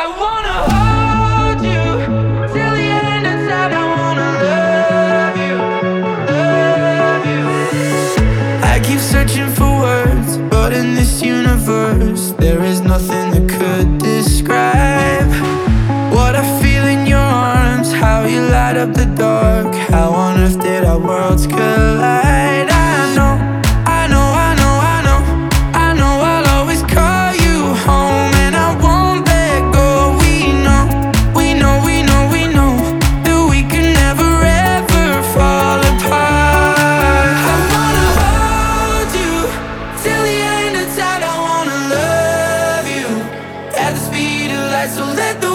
I wanna hold you till the end of time. I wanna love you, love you. I keep searching for words, but in this universe there is nothing that could describe what I feel in your arms, how you light up the dark. How on earth did our worlds collide? I know, I know, I know, I know, I know I'll always call you home, and I won't let go. We know, we know, we know, we know that we can never ever fall apart. I wanna hold you till the end of time. I wanna love you at the speed of light, so let the